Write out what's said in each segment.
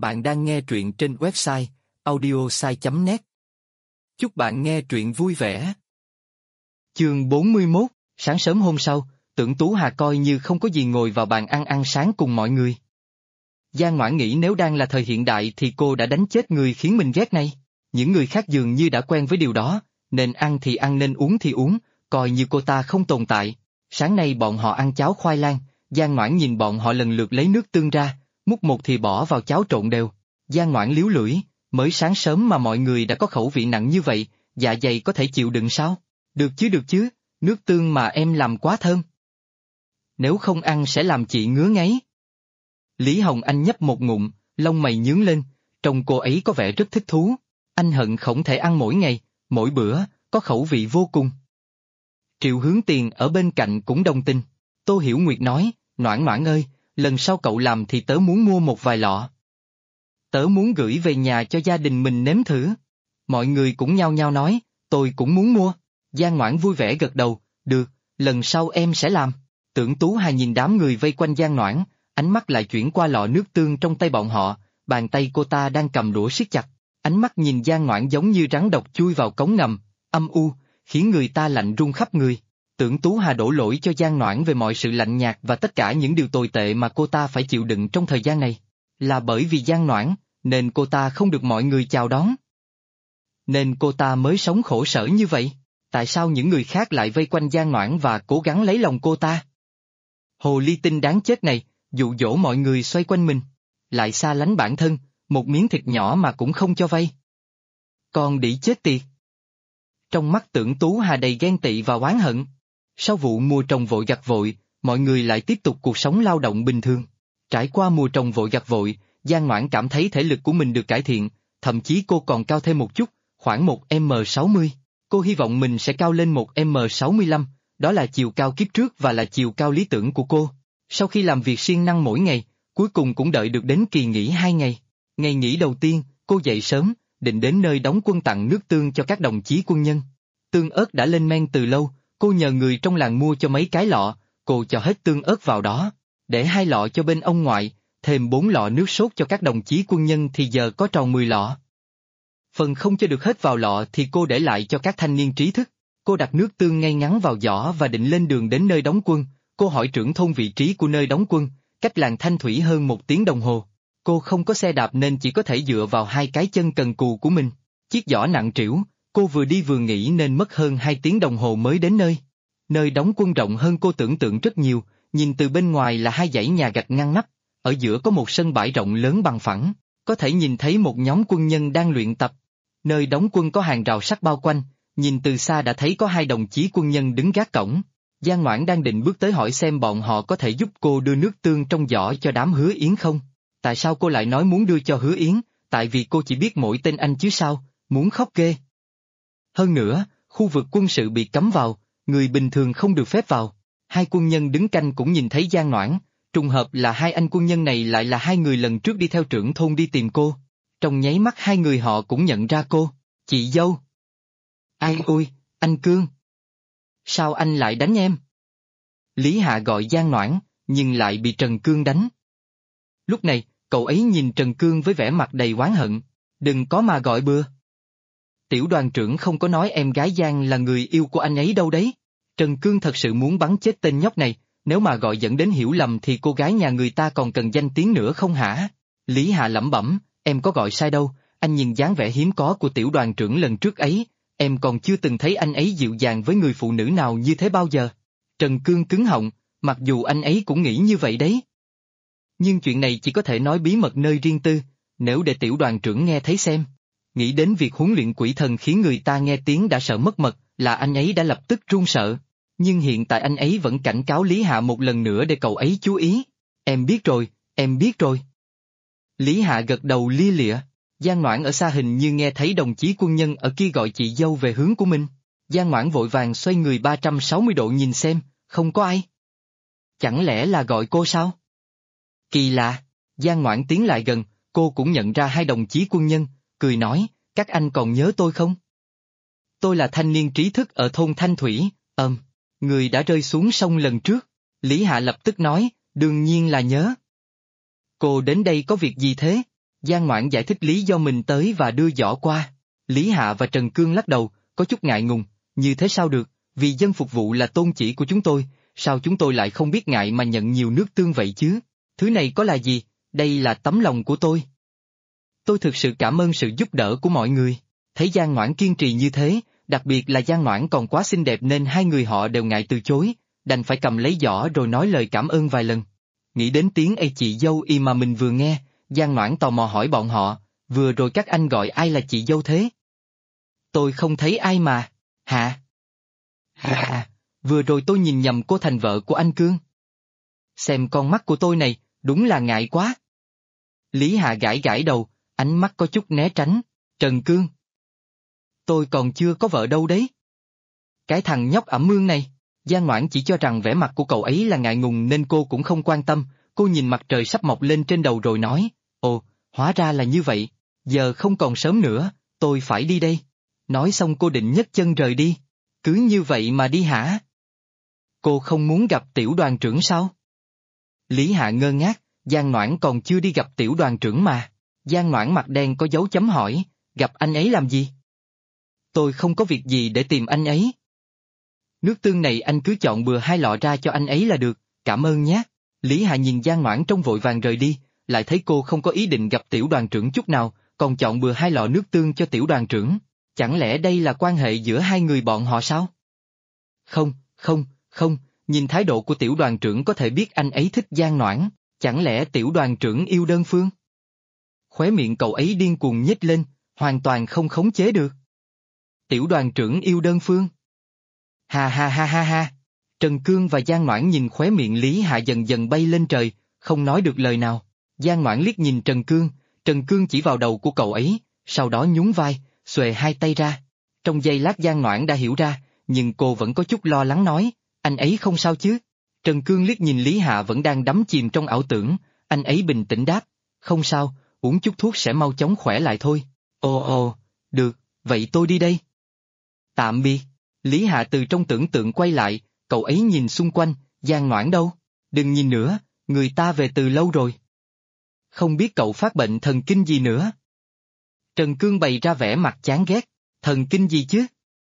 Bạn đang nghe truyện trên website audiosai.net. Chúc bạn nghe truyện vui vẻ. Chương 41, sáng sớm hôm sau, Tưởng Tú Hà coi như không có gì ngồi vào bàn ăn sáng cùng mọi người. Giang Ngoãn nghĩ nếu đang là thời hiện đại thì cô đã đánh chết người khiến mình ghét này. Những người khác dường như đã quen với điều đó, nên ăn thì ăn nên uống thì uống, coi như cô ta không tồn tại. Sáng nay bọn họ ăn cháo khoai lang, Giang Ngoãn nhìn bọn họ lần lượt lấy nước tương ra, múc một thì bỏ vào cháo trộn đều. Giang Ngoãn líu lưỡi, mới sáng sớm mà mọi người đã có khẩu vị nặng như vậy, dạ dày có thể chịu đựng sao? Được chứ, nước tương mà em làm quá thơm. Nếu không ăn sẽ làm chị ngứa ngáy. Lý Hồng Anh nhấp một ngụm, lông mày nhướng lên, trông cô ấy có vẻ rất thích thú. Anh hận không thể ăn mỗi ngày, mỗi bữa, có khẩu vị vô cùng. Triệu Hướng Tiền ở bên cạnh cũng đồng tình. Tô Hiểu Nguyệt nói, Noãn Noãn ơi, lần sau cậu làm thì tớ muốn mua một vài lọ. Tớ muốn gửi về nhà cho gia đình mình nếm thử. Mọi người cũng nhao nhao nói, tôi cũng muốn mua. Giang Ngoãn vui vẻ gật đầu, được, lần sau em sẽ làm. Tưởng Tú Hà nhìn đám người vây quanh Giang Ngoãn, ánh mắt lại chuyển qua lọ nước tương trong tay bọn họ, bàn tay cô ta đang cầm đũa siết chặt, ánh mắt nhìn Giang Ngoãn giống như rắn độc chui vào cống ngầm, âm u, khiến người ta lạnh run khắp người. Tưởng Tú Hà đổ lỗi cho Giang Ngoãn về mọi sự lạnh nhạt và tất cả những điều tồi tệ mà cô ta phải chịu đựng trong thời gian này. Là bởi vì Giang Ngoãn, nên cô ta không được mọi người chào đón. Nên cô ta mới sống khổ sở như vậy. Tại sao những người khác lại vây quanh Giang Ngoãn và cố gắng lấy lòng cô ta? Hồ ly tinh đáng chết này, dụ dỗ mọi người xoay quanh mình, lại xa lánh bản thân, một miếng thịt nhỏ mà cũng không cho vay. Con đĩ chết tiệt. Trong mắt Tưởng Tú Hà đầy ghen tị và oán hận. Sau vụ mùa trồng vội gặt vội, mọi người lại tiếp tục cuộc sống lao động bình thường. Trải qua mùa trồng vội gặt vội, Giang Ngoãn cảm thấy thể lực của mình được cải thiện, thậm chí cô còn cao thêm một chút, khoảng 1m60. Cô hy vọng mình sẽ cao lên 1m65, đó là chiều cao kiếp trước và là chiều cao lý tưởng của cô. Sau khi làm việc siêng năng mỗi ngày, cuối cùng cũng đợi được đến kỳ nghỉ 2 ngày. Ngày nghỉ đầu tiên, cô dậy sớm, định đến nơi đóng quân tặng nước tương cho các đồng chí quân nhân. Tương ớt đã lên men từ lâu, cô nhờ người trong làng mua cho mấy cái lọ, cô cho hết tương ớt vào đó, để 2 lọ cho bên ông ngoại, thêm 4 lọ nước sốt cho các đồng chí quân nhân thì giờ có tròn 10 lọ. Phần không cho được hết vào lọ thì cô để lại cho các thanh niên trí thức. Cô đặt nước tương ngay ngắn vào giỏ và định lên đường đến nơi đóng quân. Cô hỏi trưởng thôn vị trí của nơi đóng quân, cách làng Thanh Thủy hơn 1 tiếng đồng hồ. Cô không có xe đạp nên chỉ có thể dựa vào 2 cái chân cần cù của mình. Chiếc giỏ nặng trĩu, cô vừa đi vừa nghỉ nên mất hơn 2 tiếng đồng hồ mới đến nơi. Nơi đóng quân rộng hơn cô tưởng tượng rất nhiều, nhìn từ bên ngoài là 2 dãy nhà gạch ngăn nắp, ở giữa có một sân bãi rộng lớn bằng phẳng, có thể nhìn thấy một nhóm quân nhân đang luyện tập. Nơi đóng quân có hàng rào sắt bao quanh, nhìn từ xa đã thấy có 2 đồng chí quân nhân đứng gác cổng. Giang Ngoãn đang định bước tới hỏi xem bọn họ có thể giúp cô đưa nước tương trong giỏ cho đám Hứa Yến không. Tại sao cô lại nói muốn đưa cho Hứa Yến? Tại vì cô chỉ biết mỗi tên anh chứ sao, muốn khóc ghê. Hơn nữa, khu vực quân sự bị cấm vào, người bình thường không được phép vào. 2 quân nhân đứng canh cũng nhìn thấy Giang Ngoãn, trùng hợp là 2 anh quân nhân này lại là 2 người lần trước đi theo trưởng thôn đi tìm cô. Trong nháy mắt 2 người họ cũng nhận ra cô, chị dâu. Ai ôi, anh Cương. Sao anh lại đánh em? Lý Hạ gọi Giang Ngoãn, nhưng lại bị Trần Cương đánh. Lúc này, cậu ấy nhìn Trần Cương với vẻ mặt đầy oán hận, đừng có mà gọi bừa. Tiểu đoàn trưởng không có nói em gái Giang là người yêu của anh ấy đâu đấy. Trần Cương thật sự muốn bắn chết tên nhóc này, nếu mà gọi dẫn đến hiểu lầm thì cô gái nhà người ta còn cần danh tiếng nữa không hả? Lý Hạ lẩm bẩm, em có gọi sai đâu, anh nhìn dáng vẻ hiếm có của tiểu đoàn trưởng lần trước ấy, em còn chưa từng thấy anh ấy dịu dàng với người phụ nữ nào như thế bao giờ. Trần Cương cứng họng, mặc dù anh ấy cũng nghĩ như vậy đấy. Nhưng chuyện này chỉ có thể nói bí mật nơi riêng tư, nếu để tiểu đoàn trưởng nghe thấy xem. Nghĩ đến việc huấn luyện quỷ thần khiến người ta nghe tiếng đã sợ mất mật, là anh ấy đã lập tức run sợ. Nhưng hiện tại anh ấy vẫn cảnh cáo Lý Hạ một lần nữa để cậu ấy chú ý. Em biết rồi, em biết rồi. Lý Hạ gật đầu lia lịa. Giang Ngoãn ở xa hình như nghe thấy đồng chí quân nhân ở kia gọi chị dâu về hướng của mình. Giang Ngoãn vội vàng xoay người 360 độ nhìn xem, không có ai. Chẳng lẽ là gọi cô sao? Kỳ lạ. Giang Ngoãn tiến lại gần, cô cũng nhận ra 2 đồng chí quân nhân, cười nói, các anh còn nhớ tôi không? Tôi là thanh niên trí thức ở thôn Thanh Thủy, người đã rơi xuống sông lần trước. Lý Hạ lập tức nói, đương nhiên là nhớ. Cô đến đây có việc gì thế? Giang Ngoãn giải thích lý do mình tới và đưa giỏ qua. Lý Hạ và Trần Cương lắc đầu, có chút ngại ngùng, như thế sao được, vì dân phục vụ là tôn chỉ của chúng tôi, sao chúng tôi lại không biết ngại mà nhận nhiều nước tương vậy chứ? Thứ này có là gì, đây là tấm lòng của tôi. Tôi thực sự cảm ơn sự giúp đỡ của mọi người. Thấy Giang Ngoãn kiên trì như thế, đặc biệt là Giang Ngoãn còn quá xinh đẹp nên hai người họ đều ngại từ chối, đành phải cầm lấy giỏ rồi nói lời cảm ơn vài lần. Nghĩ đến tiếng "Ê chị dâu" y mà mình vừa nghe, Giang Ngoãn tò mò hỏi bọn họ, vừa rồi các anh gọi ai là chị dâu thế? Tôi không thấy ai mà. Hả? Hả? Vừa rồi tôi nhìn nhầm cô thành vợ của anh Cương. Xem con mắt của tôi này, đúng là ngại quá. Lý Hạ gãi gãi đầu, ánh mắt có chút né tránh. Trần Cương. Tôi còn chưa có vợ đâu đấy. Cái thằng nhóc ẩm mương này. Giang Ngoãn chỉ cho rằng vẻ mặt của cậu ấy là ngại ngùng nên cô cũng không quan tâm, cô nhìn mặt trời sắp mọc lên trên đầu rồi nói, ồ, hóa ra là như vậy, giờ không còn sớm nữa, tôi phải đi đây. Nói xong cô định nhấc chân rời đi. Cứ như vậy mà đi hả? Cô không muốn gặp tiểu đoàn trưởng sao? Lý Hạ ngơ ngác, Giang Ngoãn còn chưa đi gặp tiểu đoàn trưởng mà. Giang Ngoãn mặt đen có dấu chấm hỏi, gặp anh ấy làm gì? Tôi không có việc gì để tìm anh ấy. Nước tương này anh cứ chọn bừa 2 lọ ra cho anh ấy là được, cảm ơn nhé. Lý Hạ nhìn Giang Ngoãn trông vội vàng rời đi, lại thấy cô không có ý định gặp tiểu đoàn trưởng chút nào, còn chọn bừa 2 lọ nước tương cho tiểu đoàn trưởng. Chẳng lẽ đây là quan hệ giữa hai người bọn họ sao? Không, nhìn thái độ của tiểu đoàn trưởng có thể biết anh ấy thích Giang Ngoãn, chẳng lẽ tiểu đoàn trưởng yêu đơn phương? Khóe miệng cậu ấy điên cuồng nhếch lên, hoàn toàn không khống chế được. Tiểu đoàn trưởng yêu đơn phương. Ha ha ha ha ha. Trần Cương và Giang Ngoãn nhìn khóe miệng Lý Hạ dần dần bay lên trời, không nói được lời nào. Giang Ngoãn liếc nhìn Trần Cương chỉ vào đầu của cậu ấy, sau đó nhún vai, xuề 2 tay ra. Trong giây lát Giang Ngoãn đã hiểu ra, nhưng cô vẫn có chút lo lắng nói, anh ấy không sao chứ? Trần Cương liếc nhìn Lý Hạ vẫn đang đắm chìm trong ảo tưởng, anh ấy bình tĩnh đáp, không sao, uống chút thuốc sẽ mau chóng khỏe lại thôi. Ồ, được, vậy tôi đi đây. Tạm biệt. Lý Hạ từ trong tưởng tượng quay lại, cậu ấy nhìn xung quanh, Giang Ngoãn đâu? Đừng nhìn nữa, người ta về từ lâu rồi. Không biết cậu phát bệnh thần kinh gì nữa? Trần Cương bày ra vẻ mặt chán ghét, thần kinh gì chứ?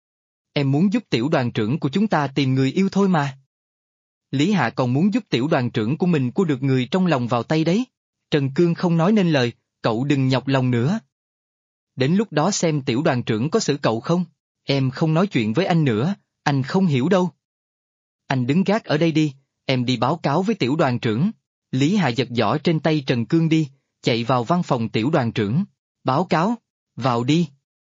Em muốn giúp tiểu đoàn trưởng của chúng ta tìm người yêu thôi mà. Lý Hạ còn muốn giúp tiểu đoàn trưởng của mình cua được người trong lòng vào tay đấy. Trần Cương không nói nên lời, cậu đừng nhọc lòng nữa. Đến lúc đó xem tiểu đoàn trưởng có xử cậu không? Em không nói chuyện với anh nữa, anh không hiểu đâu. Anh đứng gác ở đây đi, em đi báo cáo với tiểu đoàn trưởng. Lý Hạ giật giỏ trên tay Trần Cương đi, chạy vào văn phòng tiểu đoàn trưởng. Báo cáo, vào đi.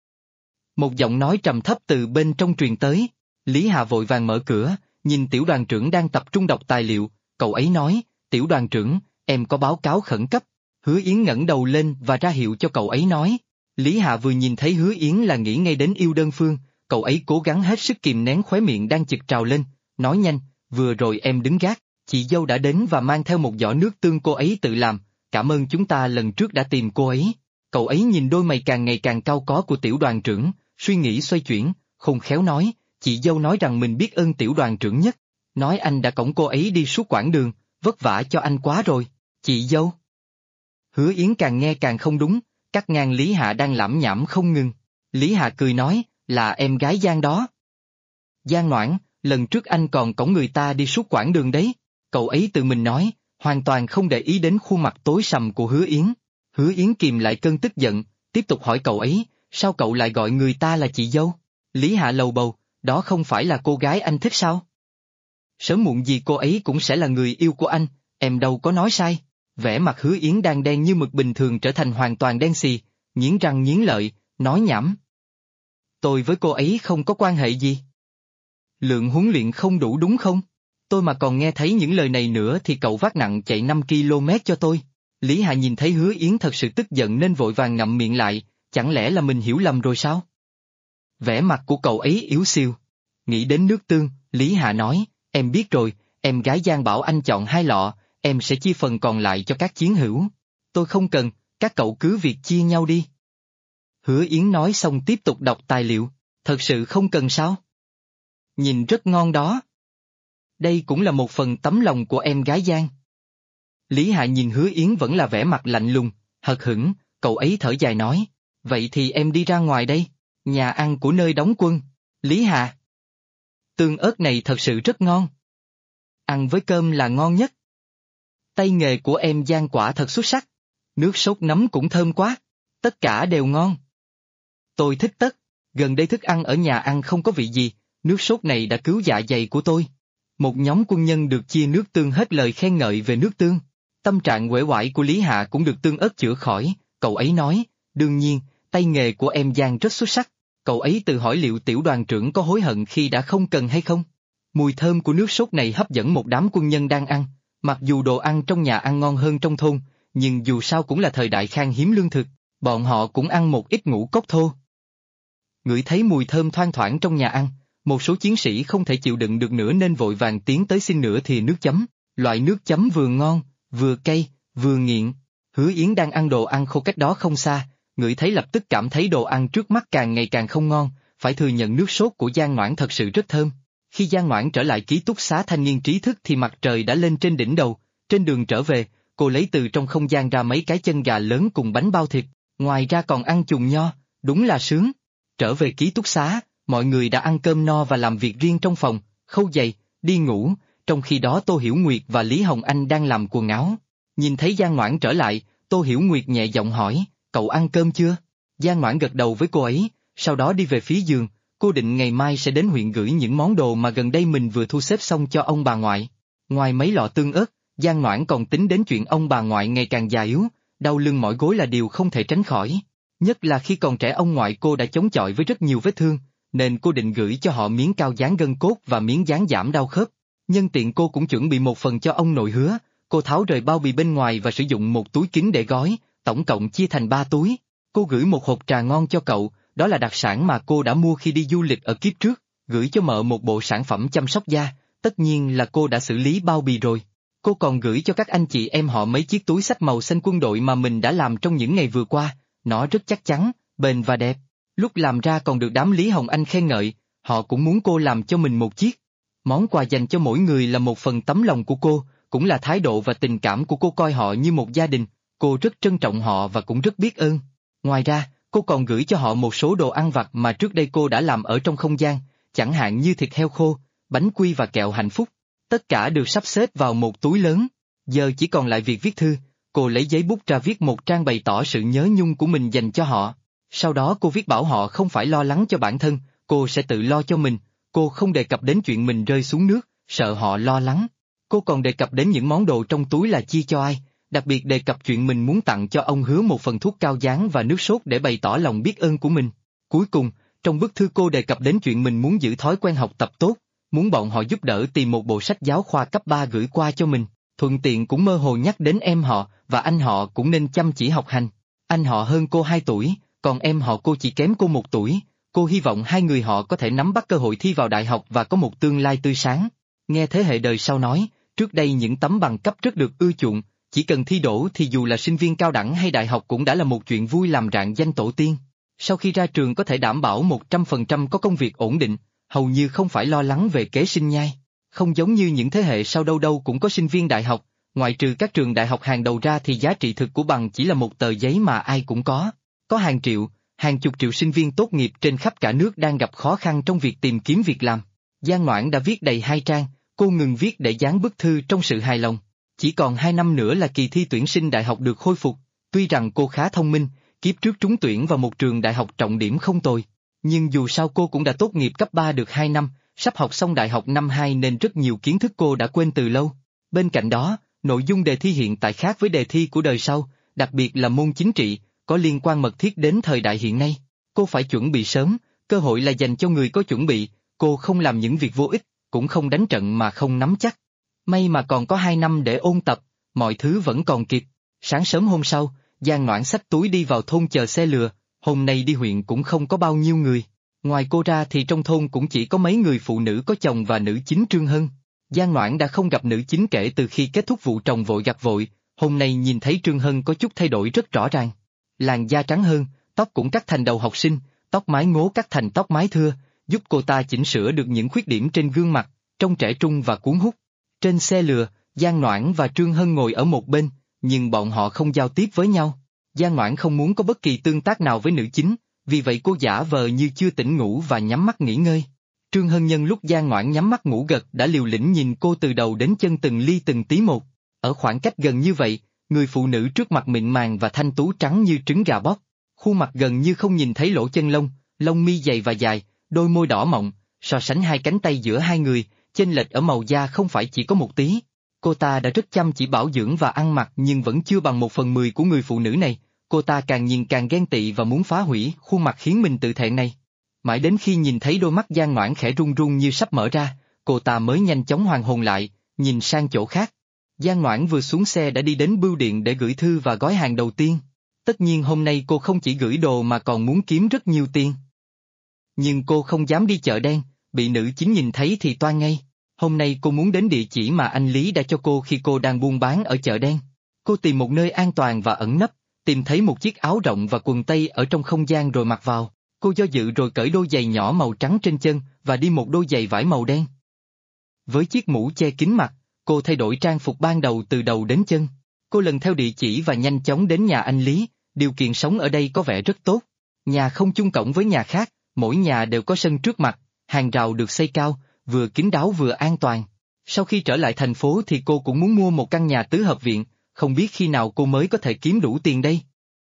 Một giọng nói trầm thấp từ bên trong truyền tới. Lý Hạ vội vàng mở cửa, nhìn tiểu đoàn trưởng đang tập trung đọc tài liệu, cậu ấy nói, tiểu đoàn trưởng, em có báo cáo khẩn cấp. Hứa Yến ngẩng đầu lên và ra hiệu cho cậu ấy nói. Lý Hạ vừa nhìn thấy Hứa Yến là nghĩ ngay đến yêu đơn phương, cậu ấy cố gắng hết sức kìm nén khóe miệng đang chực trào lên, nói nhanh, vừa rồi em đứng gác, chị dâu đã đến và mang theo một giỏ nước tương cô ấy tự làm, cảm ơn chúng ta lần trước đã tìm cô ấy. Cậu ấy nhìn đôi mày càng ngày càng cao có của tiểu đoàn trưởng, suy nghĩ xoay chuyển, khôn khéo nói, chị dâu nói rằng mình biết ơn tiểu đoàn trưởng nhất, nói anh đã cõng cô ấy đi suốt quãng đường, vất vả cho anh quá rồi, chị dâu. Hứa Yến càng nghe càng không đúng, cắt ngang Lý Hạ đang lẩm nhẩm không ngừng. Lý Hạ cười nói, là em gái Giang đó. Giang Ngoãn, lần trước anh còn cõng người ta đi suốt quãng đường đấy, cậu ấy tự mình nói, hoàn toàn không để ý đến khuôn mặt tối sầm của Hứa Yến. Hứa Yến kìm lại cơn tức giận, tiếp tục hỏi cậu ấy, sao cậu lại gọi người ta là chị dâu? Lý Hạ lầu bầu, đó không phải là cô gái anh thích sao? Sớm muộn gì cô ấy cũng sẽ là người yêu của anh, em đâu có nói sai. Vẻ mặt Hứa Yến đang đen như mực bình thường trở thành hoàn toàn đen xì, nghiến răng nghiến lợi, nói nhảm. Tôi với cô ấy không có quan hệ gì. Lượng huấn luyện không đủ đúng không? Tôi mà còn nghe thấy những lời này nữa thì cậu vác nặng chạy 5 km cho tôi. Lý Hạ nhìn thấy Hứa Yến thật sự tức giận nên vội vàng ngậm miệng lại, chẳng lẽ là mình hiểu lầm rồi sao? Vẻ mặt của cậu ấy yếu xiu. Nghĩ đến nước tương, Lý Hạ nói, em biết rồi, em gái Giang bảo anh chọn 2 lọ, em sẽ chia phần còn lại cho các chiến hữu. Tôi không cần, các cậu cứ việc chia nhau đi. Hứa Yến nói xong tiếp tục đọc tài liệu, thật sự không cần sao? Nhìn rất ngon đó. Đây cũng là một phần tấm lòng của em gái Giang. Lý Hạ nhìn Hứa Yến vẫn là vẻ mặt lạnh lùng, hờ hững, cậu ấy thở dài nói. Vậy thì em đi ra ngoài đây, nhà ăn của nơi đóng quân. Lý Hà. Tương ớt này thật sự rất ngon. Ăn với cơm là ngon nhất. Tay nghề của em Giang quả thật xuất sắc. Nước sốt nấm cũng thơm quá. Tất cả đều ngon. Tôi thích tất. Gần đây thức ăn ở nhà ăn không có vị gì, nước sốt này đã cứu dạ dày của tôi. Một nhóm quân nhân được chia nước tương hết lời khen ngợi về nước tương. Tâm trạng uể oải của Lý Hạ cũng được tương ớt chữa khỏi, cậu ấy nói, đương nhiên, tay nghề của em Giang rất xuất sắc. Cậu ấy tự hỏi liệu tiểu đoàn trưởng có hối hận khi đã không cần hay không? Mùi thơm của nước sốt này hấp dẫn một đám quân nhân đang ăn, mặc dù đồ ăn trong nhà ăn ngon hơn trong thôn, nhưng dù sao cũng là thời đại khan hiếm lương thực, bọn họ cũng ăn một ít ngũ cốc thô. Ngửi thấy mùi thơm thoang thoảng trong nhà ăn, một số chiến sĩ không thể chịu đựng được nữa nên vội vàng tiến tới xin nửa thìa nước chấm, loại nước chấm vừa ngon, vừa cay, vừa nghiện. Hứa Yến đang ăn đồ ăn khô cách đó không xa, ngửi thấy lập tức cảm thấy đồ ăn trước mắt càng ngày càng không ngon, phải thừa nhận nước sốt của Giang Noãn thật sự rất thơm. Khi Giang Noãn trở lại ký túc xá thanh niên trí thức thì mặt trời đã lên trên đỉnh đầu, trên đường trở về, cô lấy từ trong không gian ra mấy cái chân gà lớn cùng bánh bao thịt, ngoài ra còn ăn chùm nho, đúng là sướng. Trở về ký túc xá, mọi người đã ăn cơm no và làm việc riêng trong phòng, khâu giày, đi ngủ, trong khi đó Tô Hiểu Nguyệt và Lý Hồng Anh đang làm quần áo. Nhìn thấy Giang Noãn trở lại, Tô Hiểu Nguyệt nhẹ giọng hỏi, cậu ăn cơm chưa? Giang Noãn gật đầu với cô ấy, sau đó đi về phía giường, cô định ngày mai sẽ đến huyện gửi những món đồ mà gần đây mình vừa thu xếp xong cho ông bà ngoại. Ngoài mấy lọ tương ớt, Giang Noãn còn tính đến chuyện ông bà ngoại ngày càng già yếu, đau lưng mỏi gối là điều không thể tránh khỏi. Nhất là khi còn trẻ ông ngoại cô đã chống chọi với rất nhiều vết thương, nên cô định gửi cho họ miếng cao dán gân cốt và miếng dán giảm đau khớp. Nhân tiện cô cũng chuẩn bị một phần cho ông nội Hứa, cô tháo rời bao bì bên ngoài và sử dụng một túi kín để gói, tổng cộng chia thành 3 túi. Cô gửi một hộp trà ngon cho cậu, đó là đặc sản mà cô đã mua khi đi du lịch ở kiếp trước, gửi cho mợ một bộ sản phẩm chăm sóc da, tất nhiên là cô đã xử lý bao bì rồi. Cô còn gửi cho các anh chị em họ mấy chiếc túi xách màu xanh quân đội mà mình đã làm trong những ngày vừa qua, nó rất chắc chắn, bền và đẹp. Lúc làm ra còn được đám Lý Hồng Anh khen ngợi, họ cũng muốn cô làm cho mình một chiếc. Món quà dành cho mỗi người là một phần tấm lòng của cô, cũng là thái độ và tình cảm của cô coi họ như một gia đình, cô rất trân trọng họ và cũng rất biết ơn. Ngoài ra, cô còn gửi cho họ một số đồ ăn vặt mà trước đây cô đã làm ở trong không gian, chẳng hạn như thịt heo khô, bánh quy và kẹo hạnh phúc. Tất cả được sắp xếp vào một túi lớn. Giờ chỉ còn lại việc viết thư, cô lấy giấy bút ra viết một trang bày tỏ sự nhớ nhung của mình dành cho họ. Sau đó cô viết bảo họ không phải lo lắng cho bản thân, cô sẽ tự lo cho mình, cô không đề cập đến chuyện mình rơi xuống nước, sợ họ lo lắng. Cô còn đề cập đến những món đồ trong túi là chia cho ai, đặc biệt đề cập chuyện mình muốn tặng cho ông Hứa một phần thuốc cao dán và nước sốt để bày tỏ lòng biết ơn của mình. Cuối cùng, trong bức thư cô đề cập đến chuyện mình muốn giữ thói quen học tập tốt, muốn bọn họ giúp đỡ tìm một bộ sách giáo khoa cấp 3 gửi qua cho mình, thuận tiện cũng mơ hồ nhắc đến em họ và anh họ cũng nên chăm chỉ học hành. Anh họ hơn cô 2 tuổi, còn em họ cô chỉ kém cô 1 tuổi, cô hy vọng hai người họ có thể nắm bắt cơ hội thi vào đại học và có một tương lai tươi sáng. Nghe thế hệ đời sau nói, trước đây những tấm bằng cấp rất được ưa chuộng, chỉ cần thi đỗ thì dù là sinh viên cao đẳng hay đại học cũng đã là một chuyện vui làm rạng danh tổ tiên. Sau khi ra trường có thể đảm bảo 100% có công việc ổn định, hầu như không phải lo lắng về kế sinh nhai. Không giống như những thế hệ sau đâu đâu cũng có sinh viên đại học, ngoại trừ các trường đại học hàng đầu ra thì giá trị thực của bằng chỉ là một tờ giấy mà ai cũng có. Có hàng triệu, hàng chục triệu sinh viên tốt nghiệp trên khắp cả nước đang gặp khó khăn trong việc tìm kiếm việc làm. Giang Noãn đã viết đầy 2 trang, cô ngừng viết để dán bức thư trong sự hài lòng. Chỉ còn 2 năm nữa là kỳ thi tuyển sinh đại học được khôi phục, tuy rằng cô khá thông minh, kiếp trước trúng tuyển vào một trường đại học trọng điểm không tồi. Nhưng dù sao cô cũng đã tốt nghiệp cấp 3 được 2 năm, sắp học xong đại học năm 2 nên rất nhiều kiến thức cô đã quên từ lâu. Bên cạnh đó, nội dung đề thi hiện tại khác với đề thi của đời sau, đặc biệt là môn chính trị, có liên quan mật thiết đến thời đại hiện nay. Cô phải chuẩn bị sớm, cơ hội là dành cho người có chuẩn bị, cô không làm những việc vô ích, cũng không đánh trận mà không nắm chắc. May mà còn có 2 năm để ôn tập, mọi thứ vẫn còn kịp. Sáng sớm hôm sau, Giang Noãn xách túi đi vào thôn chờ xe lừa, hôm nay đi huyện cũng không có bao nhiêu người. Ngoài cô ra thì trong thôn cũng chỉ có mấy người phụ nữ có chồng và nữ chính Trương Hân. Giang Noãn đã không gặp nữ chính kể từ khi kết thúc vụ trồng vội gặt vội, hôm nay nhìn thấy Trương Hân có chút thay đổi rất rõ ràng. Làn da trắng hơn, tóc cũng cắt thành đầu học sinh, tóc mái ngố cắt thành tóc mái thưa, giúp cô ta chỉnh sửa được những khuyết điểm trên gương mặt, trông trẻ trung và cuốn hút. Trên xe lừa, Giang Noãn và Trương Hân ngồi ở một bên, nhưng bọn họ không giao tiếp với nhau. Giang Ngoãn không muốn có bất kỳ tương tác nào với nữ chính, vì vậy cô giả vờ như chưa tỉnh ngủ và nhắm mắt nghỉ ngơi. Trương Hân Nhân lúc Giang Ngoãn nhắm mắt ngủ gật đã liều lĩnh nhìn cô từ đầu đến chân từng ly từng tí một. Ở khoảng cách gần như vậy, người phụ nữ trước mặt mịn màng và thanh tú trắng như trứng gà bóp. Khuôn mặt gần như không nhìn thấy lỗ chân lông, lông mi dày và dài, đôi môi đỏ mọng, so sánh hai cánh tay giữa hai người, chênh lệch ở màu da không phải chỉ có một tí. Cô ta đã rất chăm chỉ bảo dưỡng và ăn mặc nhưng vẫn chưa bằng 1/10 của người phụ nữ này. Cô ta càng nhìn càng ghen tị và muốn phá hủy khuôn mặt khiến mình tự thẹn này. Mãi đến khi nhìn thấy đôi mắt Giang Ngoãn khẽ run run như sắp mở ra, cô ta mới nhanh chóng hoàn hồn lại, nhìn sang chỗ khác. Giang Ngoãn vừa xuống xe đã đi đến bưu điện để gửi thư và gói hàng đầu tiên. Tất nhiên hôm nay cô không chỉ gửi đồ mà còn muốn kiếm rất nhiều tiền. Nhưng cô không dám đi chợ đen, bị nữ chính nhìn thấy thì toan ngay. Hôm nay cô muốn đến địa chỉ mà anh Lý đã cho cô khi cô đang buôn bán ở chợ đen. Cô tìm một nơi an toàn và ẩn nấp, tìm thấy một chiếc áo rộng và quần tây ở trong không gian rồi mặc vào. Cô do dự rồi cởi đôi giày nhỏ màu trắng trên chân và đi một đôi giày vải màu đen. Với chiếc mũ che kín mặt, cô thay đổi trang phục ban đầu từ đầu đến chân. Cô lần theo địa chỉ và nhanh chóng đến nhà anh Lý, điều kiện sống ở đây có vẻ rất tốt. Nhà không chung cổng với nhà khác, mỗi nhà đều có sân trước mặt, hàng rào được xây cao, vừa kín đáo vừa an toàn. Sau khi trở lại thành phố thì cô cũng muốn mua một căn nhà tứ hợp viện, không biết khi nào cô mới có thể kiếm đủ tiền đây.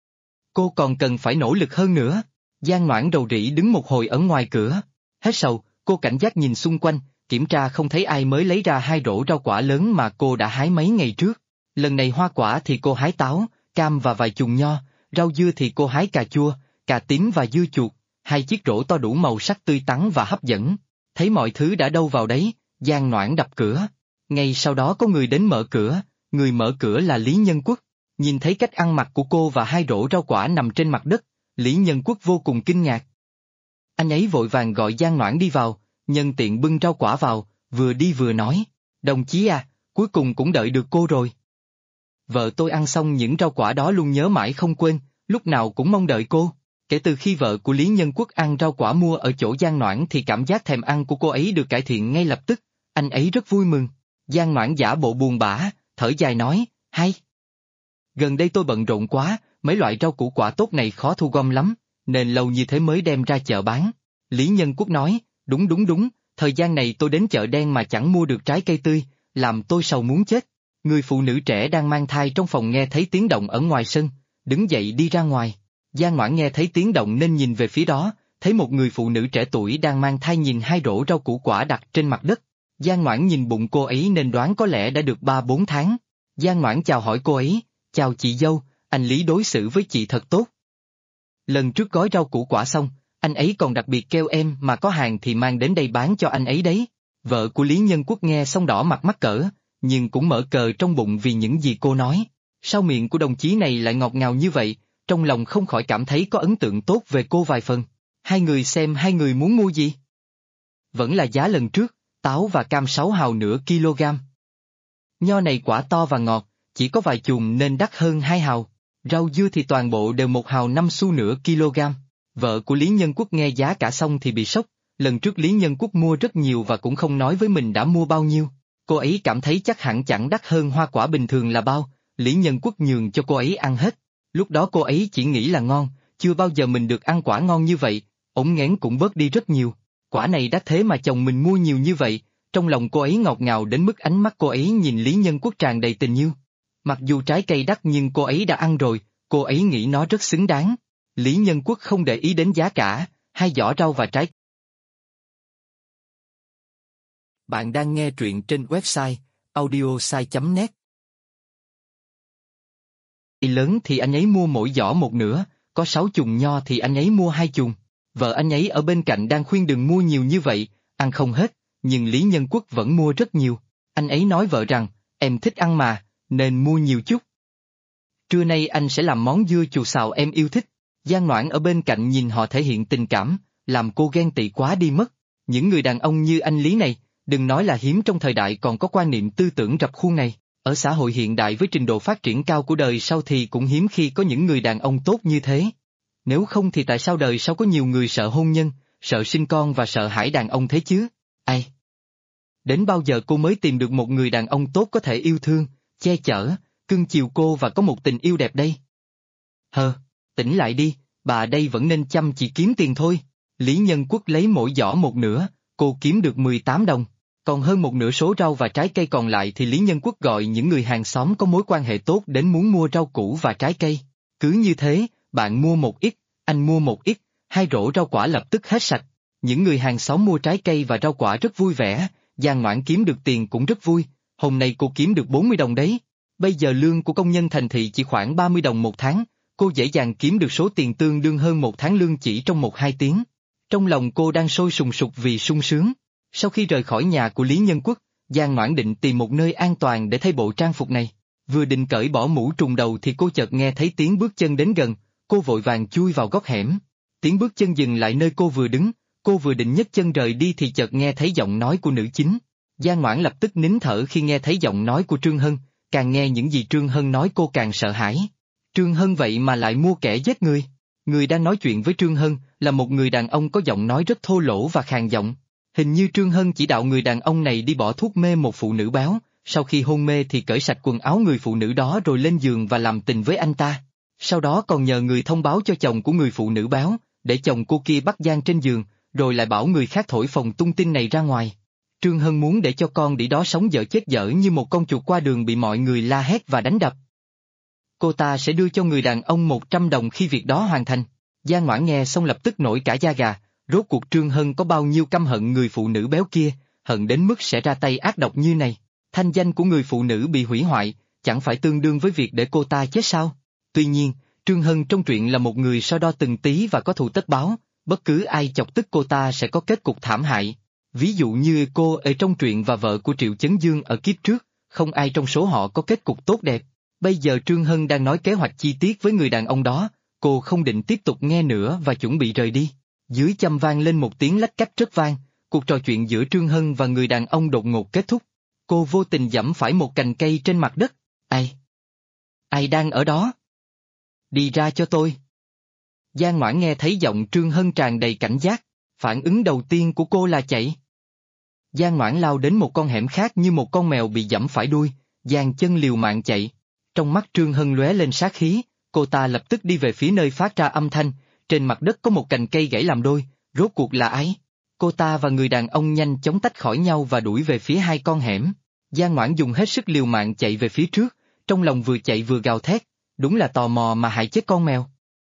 Cô còn cần phải nỗ lực hơn nữa. Giang Ngoãn rầu rĩ đứng một hồi ở ngoài cửa. Hết sầu, cô cảnh giác nhìn xung quanh, kiểm tra không thấy ai mới lấy ra hai rổ rau quả lớn mà cô đã hái mấy ngày trước. Lần này hoa quả thì cô hái táo, cam và vài chùm nho, rau dưa thì cô hái cà chua, cà tím và dưa chuột, hai chiếc rổ to đủ màu sắc tươi tắn và hấp dẫn. Thấy mọi thứ đã đâu vào đấy, Giang Ngoãn đập cửa. Ngay sau đó có người đến mở cửa, người mở cửa là Lý Nhân Quốc. Nhìn thấy cách ăn mặc của cô và hai rổ rau quả nằm trên mặt đất, Lý Nhân Quốc vô cùng kinh ngạc. Anh ấy vội vàng gọi Giang Ngoãn đi vào, nhân tiện bưng rau quả vào, vừa đi vừa nói, đồng chí à, cuối cùng cũng đợi được cô rồi. Vợ tôi ăn xong những rau quả đó luôn nhớ mãi không quên, lúc nào cũng mong đợi cô. Kể từ khi vợ của Lý Nhân Quốc ăn rau quả mua ở chỗ Giang Ngoãn thì cảm giác thèm ăn của cô ấy được cải thiện ngay lập tức, anh ấy rất vui mừng. Giang Ngoãn giả bộ buồn bã, thở dài nói, hay. Gần đây tôi bận rộn quá, mấy loại rau củ quả tốt này khó thu gom lắm, nên lâu như thế mới đem ra chợ bán. Lý Nhân Quốc nói, đúng, thời gian này tôi đến chợ đen mà chẳng mua được trái cây tươi, làm tôi sầu muốn chết. Người phụ nữ trẻ đang mang thai trong phòng nghe thấy tiếng động ở ngoài sân, đứng dậy đi ra ngoài. Giang Ngoãn nghe thấy tiếng động nên nhìn về phía đó, thấy một người phụ nữ trẻ tuổi đang mang thai nhìn hai rổ rau củ quả đặt trên mặt đất. Giang Ngoãn nhìn bụng cô ấy nên đoán có lẽ đã được 3-4 tháng. Giang Ngoãn chào hỏi cô ấy, chào chị dâu, anh Lý đối xử với chị thật tốt. Lần trước gói rau củ quả xong, anh ấy còn đặc biệt kêu em mà có hàng thì mang đến đây bán cho anh ấy đấy. Vợ của Lý Nhân Quốc nghe xong đỏ mặt mắc cỡ, nhưng cũng mở cờ trong bụng vì những gì cô nói. Sao miệng của đồng chí này lại ngọt ngào như vậy, trong lòng không khỏi cảm thấy có ấn tượng tốt về cô vài phần. Hai người xem hai người muốn mua gì? Vẫn là giá lần trước, táo và cam 6 hào nửa kg. Nho này quả to và ngọt, chỉ có vài chùm nên đắt hơn 2 hào. Rau dưa thì toàn bộ đều 1 hào 5 xu nửa kg. Vợ của Lý Nhân Quốc nghe giá cả xong thì bị sốc, lần trước Lý Nhân Quốc mua rất nhiều và cũng không nói với mình đã mua bao nhiêu. Cô ấy cảm thấy chắc hẳn chẳng đắt hơn hoa quả bình thường là bao, Lý Nhân Quốc nhường cho cô ấy ăn hết. Lúc đó cô ấy chỉ nghĩ là ngon, chưa bao giờ mình được ăn quả ngon như vậy, ống nghén cũng bớt đi rất nhiều. Quả này đắt thế mà chồng mình mua nhiều như vậy, trong lòng cô ấy ngọt ngào đến mức ánh mắt cô ấy nhìn Lý Nhân Quốc tràn đầy tình yêu. Mặc dù trái cây đắt nhưng cô ấy đã ăn rồi, cô ấy nghĩ nó rất xứng đáng. Lý Nhân Quốc không để ý đến giá cả, hai giỏ rau và trái. Bạn đang nghe truyện trên website audiosai.net. Lớn thì anh ấy mua mỗi giỏ một nửa, có 6 chùm nho thì anh ấy mua 2 chùm. Vợ anh ấy ở bên cạnh đang khuyên đừng mua nhiều như vậy, ăn không hết, nhưng Lý Nhân Quốc vẫn mua rất nhiều. Anh ấy nói vợ rằng, em thích ăn mà, nên mua nhiều chút. Trưa nay anh sẽ làm món dưa chuột xào em yêu thích. Giang Ngoãn ở bên cạnh nhìn họ thể hiện tình cảm, làm cô ghen tị quá đi mất. Những người đàn ông như anh Lý này, đừng nói là hiếm trong thời đại còn có quan niệm tư tưởng rập khuôn này. Ở xã hội hiện đại với trình độ phát triển cao của đời sau thì cũng hiếm khi có những người đàn ông tốt như thế. Nếu không thì tại sao đời sau có nhiều người sợ hôn nhân, sợ sinh con và sợ hãi đàn ông thế chứ? Ai? Đến bao giờ cô mới tìm được một người đàn ông tốt có thể yêu thương, che chở, cưng chiều cô và có một tình yêu đẹp đây? Hờ, tỉnh lại đi, bà đây vẫn nên chăm chỉ kiếm tiền thôi. Lý Nhân Quốc lấy mỗi giỏ một nửa, cô kiếm được 18 đồng. Còn hơn một nửa số rau và trái cây còn lại thì Lý Nhân Quốc gọi những người hàng xóm có mối quan hệ tốt đến muốn mua rau củ và trái cây. Cứ như thế, bạn mua một ít, anh mua một ít, hai rổ rau quả lập tức hết sạch. Những người hàng xóm mua trái cây và rau quả rất vui vẻ, Giang Ngoãn kiếm được tiền cũng rất vui. Hôm nay cô kiếm được 40 đồng đấy. Bây giờ lương của công nhân thành thị chỉ khoảng 30 đồng một tháng, cô dễ dàng kiếm được số tiền tương đương hơn một tháng lương chỉ trong 1-2 tiếng. Trong lòng cô đang sôi sùng sục vì sung sướng. Sau khi rời khỏi nhà của Lý Nhân Quốc, Giang Ngoãn định tìm một nơi an toàn để thay bộ trang phục này. Vừa định cởi bỏ mũ trùm đầu thì cô chợt nghe thấy tiếng bước chân đến gần, cô vội vàng chui vào góc hẻm. Tiếng bước chân dừng lại nơi cô vừa đứng, cô vừa định nhấc chân rời đi thì chợt nghe thấy giọng nói của nữ chính. Giang Ngoãn lập tức nín thở khi nghe thấy giọng nói của Trương Hân, càng nghe những gì Trương Hân nói cô càng sợ hãi. Trương Hân vậy mà lại mua kẻ giết người. Người đang nói chuyện với Trương Hân là một người đàn ông có giọng nói rất thô lỗ và khàn giọng. Hình như Trương Hân chỉ đạo người đàn ông này đi bỏ thuốc mê một phụ nữ béo, sau khi hôn mê thì cởi sạch quần áo người phụ nữ đó rồi lên giường và làm tình với anh ta. Sau đó còn nhờ người thông báo cho chồng của người phụ nữ béo, để chồng cô kia bắt gian trên giường, rồi lại bảo người khác thổi phồng tung tin này ra ngoài. Trương Hân muốn để cho con đĩ đó sống dở chết dở như một con chuột qua đường bị mọi người la hét và đánh đập. Cô ta sẽ đưa cho người đàn ông 100 đồng khi việc đó hoàn thành. Giang Ngoãn nghe xong lập tức nổi cả da gà, rốt cuộc Trương Hân có bao nhiêu căm hận người phụ nữ béo kia, hận đến mức sẽ ra tay ác độc như này. Thanh danh của người phụ nữ bị hủy hoại, chẳng phải tương đương với việc để cô ta chết sao? Tuy nhiên, Trương Hân trong truyện là một người so đo từng tí và có thù tất báo, bất cứ ai chọc tức cô ta sẽ có kết cục thảm hại. Ví dụ như cô ở trong truyện và vợ của Triệu Chấn Dương ở kiếp trước, không ai trong số họ có kết cục tốt đẹp. Bây giờ Trương Hân đang nói kế hoạch chi tiết với người đàn ông đó, cô không định tiếp tục nghe nữa và chuẩn bị rời đi. Dưới châm vang lên một tiếng lách cách rất vang, cuộc trò chuyện giữa Trương Hân và người đàn ông đột ngột kết thúc. Cô vô tình giẫm phải một cành cây trên mặt đất. Ai? Ai đang ở đó? Đi ra cho tôi. Giang Ngoãn nghe thấy giọng Trương Hân tràn đầy cảnh giác, phản ứng đầu tiên của cô là chạy. Giang Ngoãn lao đến một con hẻm khác như một con mèo bị giẫm phải đuôi, giang chân liều mạng chạy. Trong mắt Trương Hân lóe lên sát khí, cô ta lập tức đi về phía nơi phát ra âm thanh, trên mặt đất có một cành cây gãy làm đôi, rốt cuộc là ai? Cô ta và người đàn ông nhanh chóng tách khỏi nhau và đuổi về phía hai con hẻm. Giang Ngoãn dùng hết sức liều mạng chạy về phía trước, trong lòng vừa chạy vừa gào thét, đúng là tò mò mà hại chết con mèo.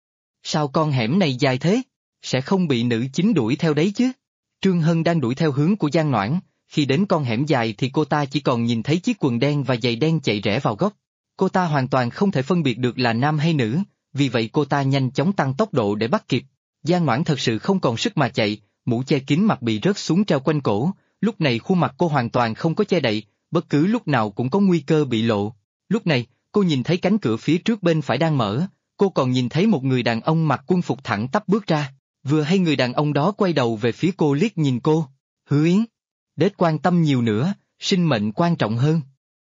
Sao con hẻm này dài thế? Sẽ không bị nữ chính đuổi theo đấy chứ? Trương Hân đang đuổi theo hướng của Giang Ngoãn, khi đến con hẻm dài thì cô ta chỉ còn nhìn thấy chiếc quần đen và giày đen chạy rẽ vào góc. Cô ta hoàn toàn không thể phân biệt được là nam hay nữ, vì vậy cô ta nhanh chóng tăng tốc độ để bắt kịp. Giang Ngoãn thật sự không còn sức mà chạy, mũ che kín mặt bị rớt xuống treo quanh cổ, lúc này khuôn mặt cô hoàn toàn không có che đậy, bất cứ lúc nào cũng có nguy cơ bị lộ. Lúc này, cô nhìn thấy cánh cửa phía trước bên phải đang mở, cô còn nhìn thấy một người đàn ông mặc quân phục thẳng tắp bước ra, vừa hay người đàn ông đó quay đầu về phía cô liếc nhìn cô. Hứa Yến, đếch quan tâm nhiều nữa, sinh mệnh quan trọng hơn.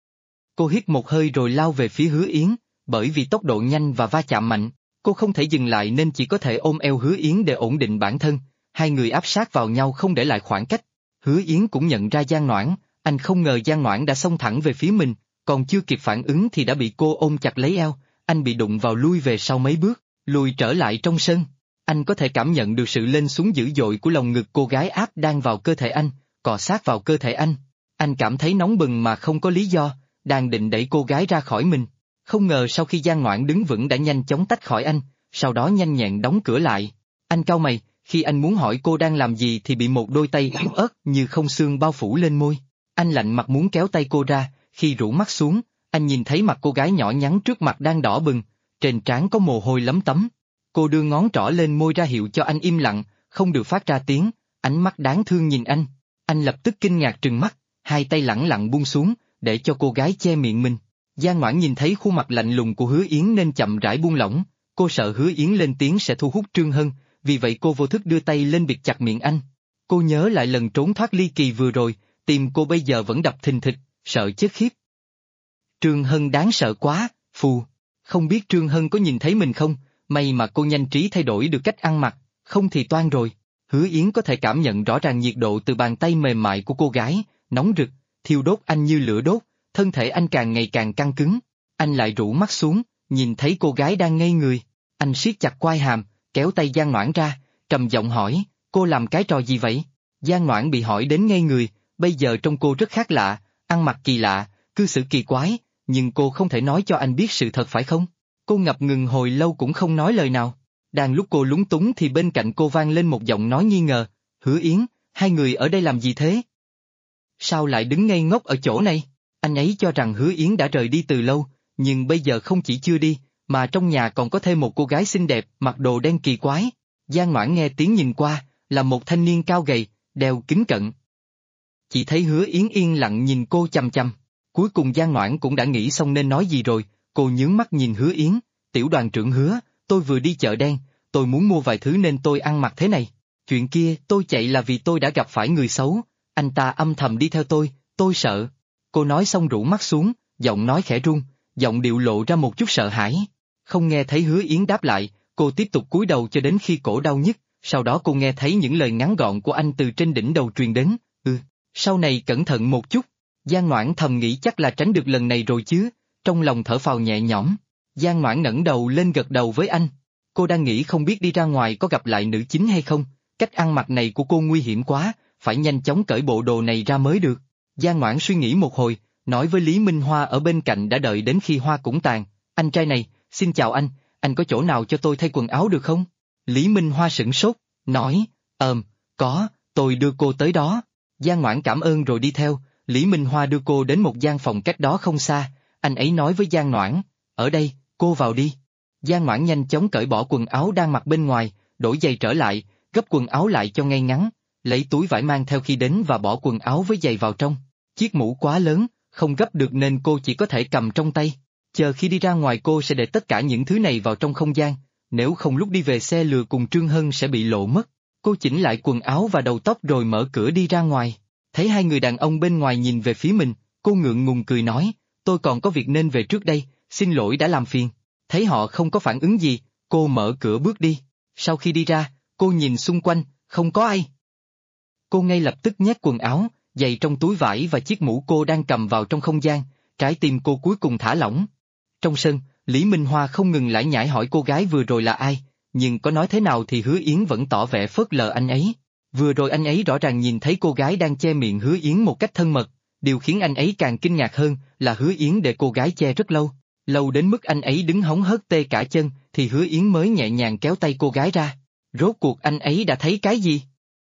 Cô hít một hơi rồi lao về phía Hứa Yến, bởi vì tốc độ nhanh và va chạm mạnh, cô không thể dừng lại nên chỉ có thể ôm eo Hứa Yến để ổn định bản thân, hai người áp sát vào nhau không để lại khoảng cách. Hứa Yến cũng nhận ra Giang Ngoãn, anh không ngờ Giang Ngoãn đã xông thẳng về phía mình, còn chưa kịp phản ứng thì đã bị cô ôm chặt lấy eo, anh bị đụng vào lui về sau mấy bước, lùi trở lại trong sân. Anh có thể cảm nhận được sự lên xuống dữ dội của lồng ngực cô gái áp đang vào cơ thể anh, cọ sát vào cơ thể anh. Anh cảm thấy nóng bừng mà không có lý do, đang định đẩy cô gái ra khỏi mình. Không ngờ sau khi Giang Ngoãn đứng vững đã nhanh chóng tách khỏi anh, sau đó nhanh nhẹn đóng cửa lại. Anh cau mày, khi anh muốn hỏi cô đang làm gì thì bị một đôi tay yếu ớt như không xương bao phủ lên môi. Anh lạnh mặt muốn kéo tay cô ra, khi rũ mắt xuống, anh nhìn thấy mặt cô gái nhỏ nhắn trước mặt đang đỏ bừng, trên trán có mồ hôi lấm tấm. Cô đưa ngón trỏ lên môi ra hiệu cho anh im lặng, không được phát ra tiếng, ánh mắt đáng thương nhìn anh. Anh lập tức kinh ngạc trừng mắt, hai tay lẳng lặng buông xuống, để cho cô gái che miệng mình. Giang Ngoãn nhìn thấy khuôn mặt lạnh lùng của Hứa Yến nên chậm rãi buông lỏng, cô sợ Hứa Yến lên tiếng sẽ thu hút Trương Hân, vì vậy cô vô thức đưa tay lên bịt chặt miệng anh. Cô nhớ lại lần trốn thoát ly kỳ vừa rồi, tim cô bây giờ vẫn đập thình thịch, sợ chết khiếp. Trương Hân đáng sợ quá, phù. Không biết Trương Hân có nhìn thấy mình không, may mà cô nhanh trí thay đổi được cách ăn mặc, không thì toan rồi. Hứa Yến có thể cảm nhận rõ ràng nhiệt độ từ bàn tay mềm mại của cô gái, nóng rực, thiêu đốt anh như lửa đốt, thân thể anh càng ngày càng căng cứng. Anh lại rũ mắt xuống, nhìn thấy cô gái đang ngây người, Anh siết chặt quai hàm, kéo tay Giang Noãn ra, trầm giọng hỏi, cô làm cái trò gì vậy? Giang Noãn bị hỏi đến ngây người, bây giờ trông cô rất khác lạ, ăn mặc kỳ lạ, cư xử kỳ quái, nhưng cô không thể nói cho anh biết sự thật phải không? Cô ngập ngừng hồi lâu cũng không nói lời nào. Đang lúc cô lúng túng thì bên cạnh cô vang lên một giọng nói nghi ngờ, Hứa Yến, hai người ở đây làm gì thế? Sao lại đứng ngây ngốc ở chỗ này? Anh ấy cho rằng Hứa Yến đã rời đi từ lâu, nhưng bây giờ không chỉ chưa đi, mà trong nhà còn có thêm một cô gái xinh đẹp, mặc đồ đen kỳ quái. Giang Noãn nghe tiếng nhìn qua, là một thanh niên cao gầy, đeo kính cận. Chỉ thấy Hứa Yến yên lặng nhìn cô chằm chằm. Cuối cùng Giang Noãn cũng đã nghĩ xong nên nói gì rồi, cô nhướng mắt nhìn Hứa Yến, tiểu đoàn trưởng Hứa, tôi vừa đi chợ đen, tôi muốn mua vài thứ nên tôi ăn mặc thế này. Chuyện kia tôi chạy là vì tôi đã gặp phải người xấu, anh ta âm thầm đi theo tôi sợ. Cô nói xong rũ mắt xuống, giọng nói khẽ run, giọng điệu lộ ra một chút sợ hãi. Không nghe thấy Hứa Yến đáp lại, cô tiếp tục cúi đầu cho đến khi cổ đau nhức, sau đó cô nghe thấy những lời ngắn gọn của anh từ trên đỉnh đầu truyền đến, sau này cẩn thận một chút. Giang Noãn thầm nghĩ chắc là tránh được lần này rồi chứ, trong lòng thở phào nhẹ nhõm. Giang Noãn ngẩng đầu lên gật đầu với anh. Cô đang nghĩ không biết đi ra ngoài có gặp lại nữ chính hay không, cách ăn mặc này của cô nguy hiểm quá, phải nhanh chóng cởi bộ đồ này ra mới được. Giang Noãn suy nghĩ một hồi, nói với Lý Minh Hoa ở bên cạnh đã đợi đến khi hoa cũng tàn, anh trai này, xin chào anh có chỗ nào cho tôi thay quần áo được không? Lý Minh Hoa sửng sốt, nói, có, tôi đưa cô tới đó. Giang Noãn cảm ơn rồi đi theo, Lý Minh Hoa đưa cô đến một gian phòng cách đó không xa, anh ấy nói với Giang Noãn, ở đây, cô vào đi. Giang Noãn nhanh chóng cởi bỏ quần áo đang mặc bên ngoài, đổi giày trở lại, gấp quần áo lại cho ngay ngắn, lấy túi vải mang theo khi đến và bỏ quần áo với giày vào trong. Chiếc mũ quá lớn, không gấp được nên cô chỉ có thể cầm trong tay. Chờ khi đi ra ngoài cô sẽ để tất cả những thứ này vào trong không gian, nếu không lúc đi về xe lừa cùng Trương Hân sẽ bị lộ mất. Cô chỉnh lại quần áo và đầu tóc rồi mở cửa đi ra ngoài. Thấy hai người đàn ông bên ngoài nhìn về phía mình, cô ngượng ngùng cười nói, tôi còn có việc nên về trước đây, xin lỗi đã làm phiền. Thấy họ không có phản ứng gì, cô mở cửa bước đi. Sau khi đi ra, cô nhìn xung quanh, không có ai. Cô ngay lập tức nhét quần áo, giày trong túi vải và chiếc mũ cô đang cầm vào trong không gian, trái tim cô cuối cùng thả lỏng. Trong sân, Lý Minh Hoa không ngừng lải nhải hỏi cô gái vừa rồi là ai, nhưng có nói thế nào thì Hứa Yến vẫn tỏ vẻ phớt lờ anh ấy. Vừa rồi anh ấy rõ ràng nhìn thấy cô gái đang che miệng Hứa Yến một cách thân mật, điều khiến anh ấy càng kinh ngạc hơn là Hứa Yến để cô gái che rất lâu, lâu đến mức anh ấy đứng hóng hớt tê cả chân thì Hứa Yến mới nhẹ nhàng kéo tay cô gái ra. Rốt cuộc anh ấy đã thấy cái gì?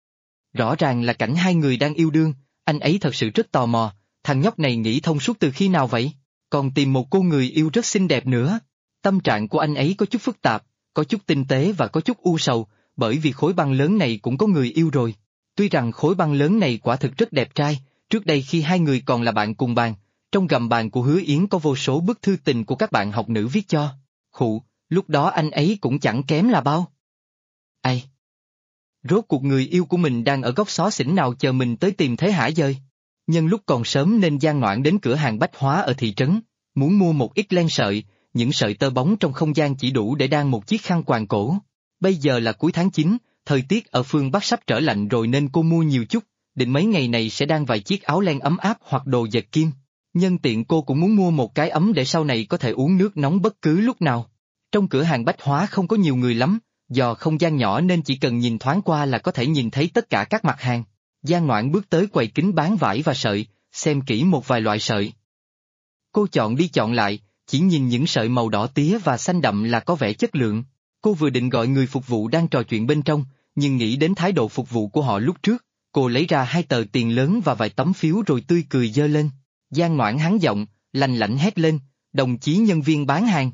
Rõ ràng là cảnh hai người đang yêu đương, anh ấy thật sự rất tò mò, thằng nhóc này nghĩ thông suốt từ khi nào vậy? Còn tìm một cô người yêu rất xinh đẹp nữa. Tâm trạng của anh ấy có chút phức tạp, có chút tinh tế và có chút u sầu, bởi vì khối băng lớn này cũng có người yêu rồi. Tuy rằng khối băng lớn này quả thực rất đẹp trai, trước đây khi hai người còn là bạn cùng bàn, trong gầm bàn của Hứa Yến có vô số bức thư tình của các bạn học nữ viết cho. Khụ, lúc đó anh ấy cũng chẳng kém là bao. Ai? Rốt cuộc người yêu của mình đang ở góc xó xỉnh nào chờ mình tới tìm thế hả dơi? Nhân lúc còn sớm nên Giang Noãn đến cửa hàng bách hóa ở thị trấn, muốn mua một ít len sợi, những sợi tơ bóng trong không gian chỉ đủ để đan một chiếc khăn quàng cổ. Bây giờ là cuối tháng 9, thời tiết ở phương Bắc sắp trở lạnh rồi nên cô mua nhiều chút, định mấy ngày này sẽ đan vài chiếc áo len ấm áp hoặc đồ dệt kim. Nhân tiện cô cũng muốn mua một cái ấm để sau này có thể uống nước nóng bất cứ lúc nào. Trong cửa hàng bách hóa không có nhiều người lắm, do không gian nhỏ nên chỉ cần nhìn thoáng qua là có thể nhìn thấy tất cả các mặt hàng. Giang Noãn bước tới quầy kính bán vải và sợi, xem kỹ một vài loại sợi. Cô chọn đi chọn lại, chỉ nhìn những sợi màu đỏ tía và xanh đậm là có vẻ chất lượng. Cô vừa định gọi người phục vụ đang trò chuyện bên trong, nhưng nghĩ đến thái độ phục vụ của họ lúc trước, cô lấy ra 2 tờ tiền lớn và vài tấm phiếu rồi tươi cười giơ lên. Giang Noãn hắn giọng, lành lạnh hét lên, đồng chí nhân viên bán hàng.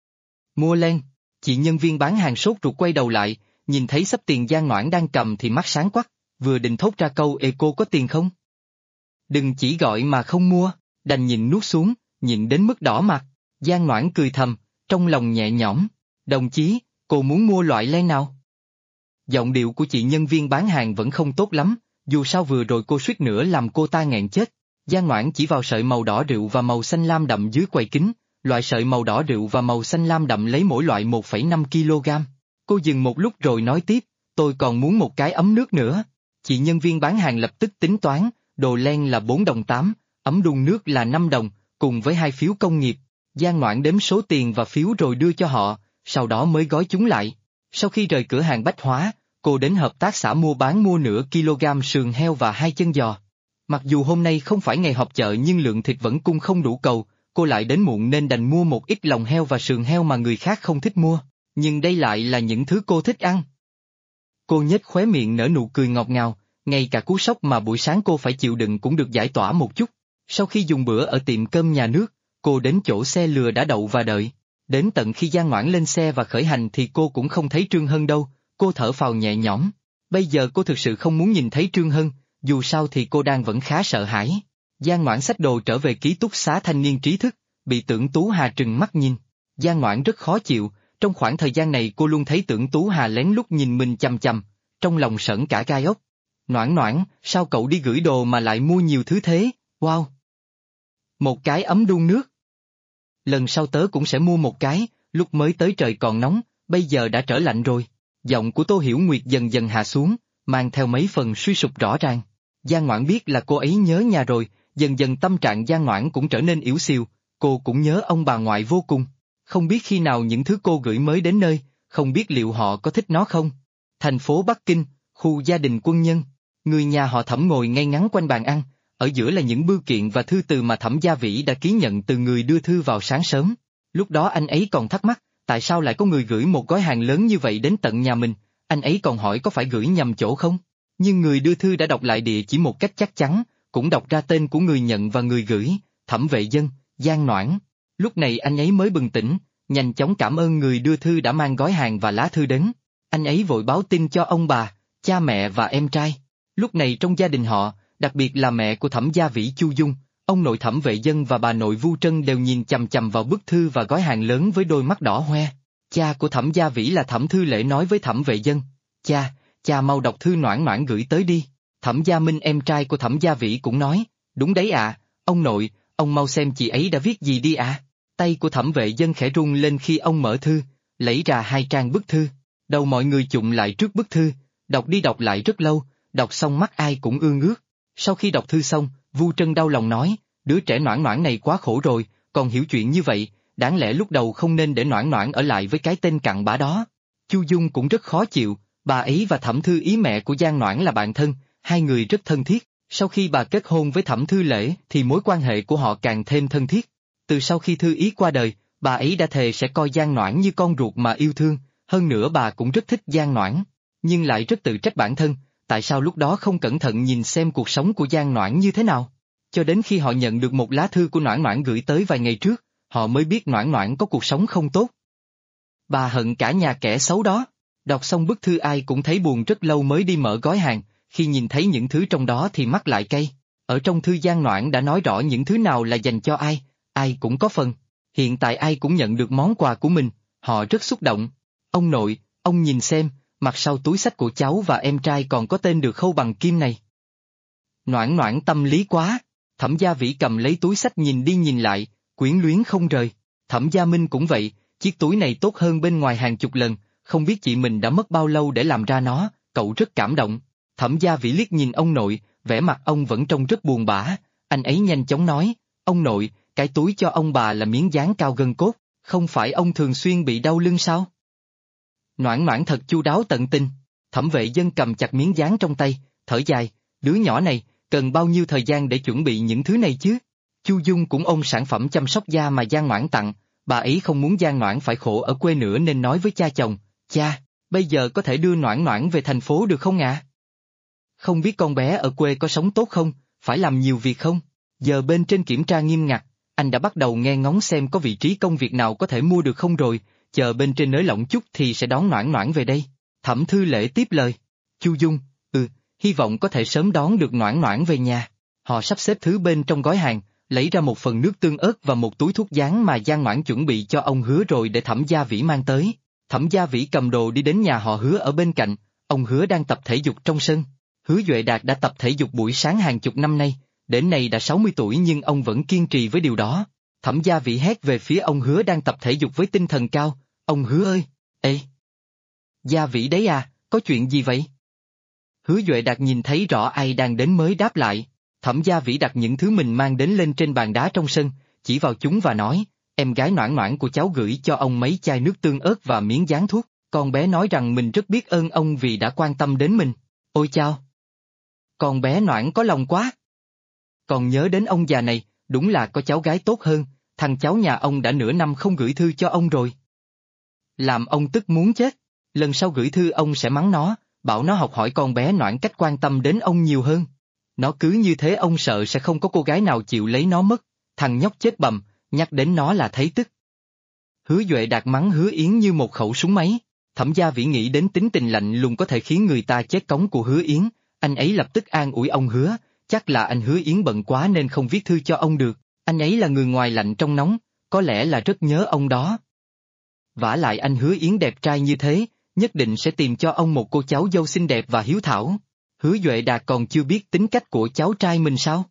Mua len. Chị nhân viên bán hàng sốt ruột quay đầu lại, nhìn thấy xấp tiền Giang Noãn đang cầm thì mắt sáng quắc, vừa định thốt ra câu ê cô có tiền không? Đừng chỉ gọi mà không mua, đành nhịn nuốt xuống, nhịn đến mức đỏ mặt. Giang Noãn cười thầm, trong lòng nhẹ nhõm, đồng chí, cô muốn mua loại len nào? Giọng điệu của chị nhân viên bán hàng vẫn không tốt lắm, dù sao vừa rồi cô suýt nữa làm cô ta nghẹn chết. Giang Noãn chỉ vào sợi màu đỏ rượu và màu xanh lam đậm dưới quầy kính, loại sợi màu đỏ rượu và màu xanh lam đậm lấy mỗi loại 1,5 kg. Cô dừng một lúc rồi nói tiếp, tôi còn muốn một cái ấm nước nữa. Chị nhân viên bán hàng lập tức tính toán, đồ len là 4 đồng 8, ấm đun nước là 5 đồng, cùng với 2 phiếu công nghiệp. Giang Noãn đếm số tiền và phiếu rồi đưa cho họ, sau đó mới gói chúng lại. Sau khi rời cửa hàng bách hóa, cô đến hợp tác xã mua bán mua nửa kg sườn heo và 2 chân giò. Mặc dù hôm nay không phải ngày họp chợ nhưng lượng thịt vẫn cung không đủ cầu, cô lại đến muộn nên đành mua một ít lòng heo và sườn heo mà người khác không thích mua, nhưng đây lại là những thứ cô thích ăn. Cô nhếch khóe miệng nở nụ cười ngọt ngào, ngay cả cú sốc mà buổi sáng cô phải chịu đựng cũng được giải tỏa một chút. Sau khi dùng bữa ở tiệm cơm nhà nước, cô đến chỗ xe lừa đã đậu và đợi. Đến tận khi Giang Ngoãn lên xe và khởi hành thì cô cũng không thấy Trương Hân đâu, cô thở phào nhẹ nhõm. Bây giờ cô thực sự không muốn nhìn thấy Trương Hân, dù sao thì cô đang vẫn khá sợ hãi. Giang Ngoãn xách đồ trở về ký túc xá thanh niên trí thức, bị Tưởng Tú Hà trừng mắt nhìn. Giang Ngoãn rất khó chịu, trong khoảng thời gian này cô luôn thấy Tưởng Tú Hà lén lút nhìn mình chằm chằm, trong lòng sởn cả gai ốc. Noãn Noãn, sao cậu đi gửi đồ mà lại mua nhiều thứ thế, wow. Một cái ấm đun nước. Lần sau tớ cũng sẽ mua một cái, lúc mới tới trời còn nóng, bây giờ đã trở lạnh rồi. Giọng của Tô Hiểu Nguyệt dần dần hạ xuống, mang theo mấy phần suy sụp rõ ràng. Giang Ngoãn biết là cô ấy nhớ nhà rồi, dần dần tâm trạng Giang Ngoãn cũng trở nên yếu xìu, cô cũng nhớ ông bà ngoại vô cùng. Không biết khi nào những thứ cô gửi mới đến nơi, không biết liệu họ có thích nó không. Thành phố Bắc Kinh, khu gia đình quân nhân, người nhà họ Thẩm ngồi ngay ngắn quanh bàn ăn, ở giữa là những bưu kiện và thư từ mà Thẩm Gia Vĩ đã ký nhận từ người đưa thư vào sáng sớm. Lúc đó anh ấy còn thắc mắc, tại sao lại có người gửi một gói hàng lớn như vậy đến tận nhà mình, anh ấy còn hỏi có phải gửi nhầm chỗ không? Nhưng người đưa thư đã đọc lại địa chỉ một cách chắc chắn, cũng đọc ra tên của người nhận và người gửi, Thẩm Vệ Dân, Giang Noãn. Lúc này anh ấy mới bừng tỉnh, nhanh chóng cảm ơn người đưa thư đã mang gói hàng và lá thư đến. Anh ấy vội báo tin cho ông bà, cha mẹ và em trai. Lúc này trong gia đình họ, đặc biệt là mẹ của Thẩm Gia Vĩ Chu Dung, ông nội Thẩm Vệ Dân và bà nội Vu Trân đều nhìn chằm chằm vào bức thư và gói hàng lớn với đôi mắt đỏ hoe. Cha của Thẩm Gia Vĩ là Thẩm Thư Lễ nói với Thẩm Vệ Dân, cha mau đọc thư Noãn Noãn gửi tới đi. Thẩm Gia Minh em trai của Thẩm Gia Vĩ cũng nói, đúng đấy ạ, ông nội, ông mau xem chị ấy đã viết gì đi ạ. Tay của Thẩm Vệ Dân khẽ rung lên khi ông mở thư, lấy ra 2 trang bức thư. Đầu mọi người chụm lại trước bức thư, đọc đi đọc lại rất lâu, đọc xong mắt ai cũng ương ướt. Sau khi đọc thư xong, Vu Trân đau lòng nói, đứa trẻ Noãn Noãn này quá khổ rồi, còn hiểu chuyện như vậy, đáng lẽ lúc đầu không nên để Noãn Noãn ở lại với cái tên cặn bã đó. Chu Dung cũng rất khó chịu, bà ấy và Thẩm Thư Ý mẹ của Giang Noãn là bạn thân, hai người rất thân thiết, sau khi bà kết hôn với Thẩm Thư Lễ thì mối quan hệ của họ càng thêm thân thiết. Từ sau khi Thư Ý qua đời, bà ấy đã thề sẽ coi Giang Noãn như con ruột mà yêu thương, hơn nữa bà cũng rất thích Giang Noãn, nhưng lại rất tự trách bản thân, tại sao lúc đó không cẩn thận nhìn xem cuộc sống của Giang Noãn như thế nào. Cho đến khi họ nhận được một lá thư của Noãn Noãn gửi tới vài ngày trước, họ mới biết Noãn Noãn có cuộc sống không tốt. Bà hận cả nhà kẻ xấu đó. Đọc xong bức thư ai cũng thấy buồn, rất lâu mới đi mở gói hàng, khi nhìn thấy những thứ trong đó thì mắt lại cay. Ở trong thư Giang Noãn đã nói rõ những thứ nào là dành cho ai cũng có phần. Hiện tại ai cũng nhận được món quà của mình, họ rất xúc động. Ông nội, ông nhìn xem, mặt sau túi xách của cháu và em trai còn có tên được khâu bằng kim này. Noãn Noãn tâm lý quá. Thẩm Gia Vĩ cầm lấy túi xách nhìn đi nhìn lại, quyến luyến không rời. Thẩm Gia Minh cũng vậy, chiếc túi này tốt hơn bên ngoài hàng chục lần, không biết chị mình đã mất bao lâu để làm ra nó, cậu rất cảm động. Thẩm Gia Vĩ liếc nhìn ông nội, vẻ mặt ông vẫn trông rất buồn bã, anh ấy nhanh chóng nói, ông nội, cái túi cho ông bà là miếng dán cao gân cốt, không phải ông thường xuyên bị đau lưng sao? Noãn Noãn thật chu đáo tận tình. Thẩm Vệ Dân cầm chặt miếng dán trong tay, thở dài, đứa nhỏ này, cần bao nhiêu thời gian để chuẩn bị những thứ này chứ? Chu Dung cũng ôm sản phẩm chăm sóc da mà Giang Noãn tặng, bà ấy không muốn Giang Noãn phải khổ ở quê nữa nên nói với cha chồng, cha, bây giờ có thể đưa Noãn Noãn về thành phố được không ạ? Không biết con bé ở quê có sống tốt không, phải làm nhiều việc không? Giờ bên trên kiểm tra nghiêm ngặt, anh đã bắt đầu nghe ngóng xem có vị trí công việc nào có thể mua được không rồi, chờ bên trên nới lỏng chút thì sẽ đón Noãn Noãn về đây. Thẩm Thư Lễ tiếp lời, Chu Dung, hy vọng có thể sớm đón được Noãn Noãn về nhà. Họ sắp xếp thứ bên trong gói hàng, lấy ra một phần nước tương ớt và một túi thuốc dán mà Giang Noãn chuẩn bị cho ông Hứa rồi để Thẩm Gia Vĩ mang tới. Thẩm Gia Vĩ cầm đồ đi đến nhà họ Hứa ở bên cạnh, ông Hứa đang tập thể dục trong sân. Hứa Duệ Đạt đã tập thể dục buổi sáng hàng chục năm nay, đến nay đã 60 tuổi nhưng ông vẫn kiên trì với điều đó. Thẩm Gia Vĩ hét về phía ông Hứa đang tập thể dục với tinh thần cao, ông Hứa ơi, ê! Gia Vĩ đấy à, có chuyện gì vậy? Hứa Duệ Đạt nhìn thấy rõ ai đang đến mới đáp lại. Thẩm Gia Vĩ đặt những thứ mình mang đến lên trên bàn đá trong sân, chỉ vào chúng và nói, em gái Noãn Noãn của cháu gửi cho ông mấy chai nước tương ớt và miếng dán thuốc, con bé nói rằng mình rất biết ơn ông vì đã quan tâm đến mình. Ôi chao! Con bé Noãn có lòng quá! Còn nhớ đến ông già này, đúng là có cháu gái tốt hơn, thằng cháu nhà ông đã nửa năm không gửi thư cho ông rồi. Làm ông tức muốn chết, lần sau gửi thư ông sẽ mắng nó, bảo nó học hỏi con bé Noãn cách quan tâm đến ông nhiều hơn. Nó cứ như thế ông sợ sẽ không có cô gái nào chịu lấy nó mất, thằng nhóc chết bầm, nhắc đến nó là thấy tức. Hứa Duệ Đạt mắng Hứa Yến như một khẩu súng máy, Thẩm Gia Vĩ nghĩ đến tính tình lạnh lùng có thể khiến người ta chết cống của Hứa Yến, anh ấy lập tức an ủi ông Hứa, chắc là anh Hứa Yến bận quá nên không viết thư cho ông được, anh ấy là người ngoài lạnh trong nóng, có lẽ là rất nhớ ông đó. Vả lại anh Hứa Yến đẹp trai như thế, nhất định sẽ tìm cho ông một cô cháu dâu xinh đẹp và hiếu thảo. Hứa Duệ Đạt còn chưa biết tính cách của cháu trai mình sao?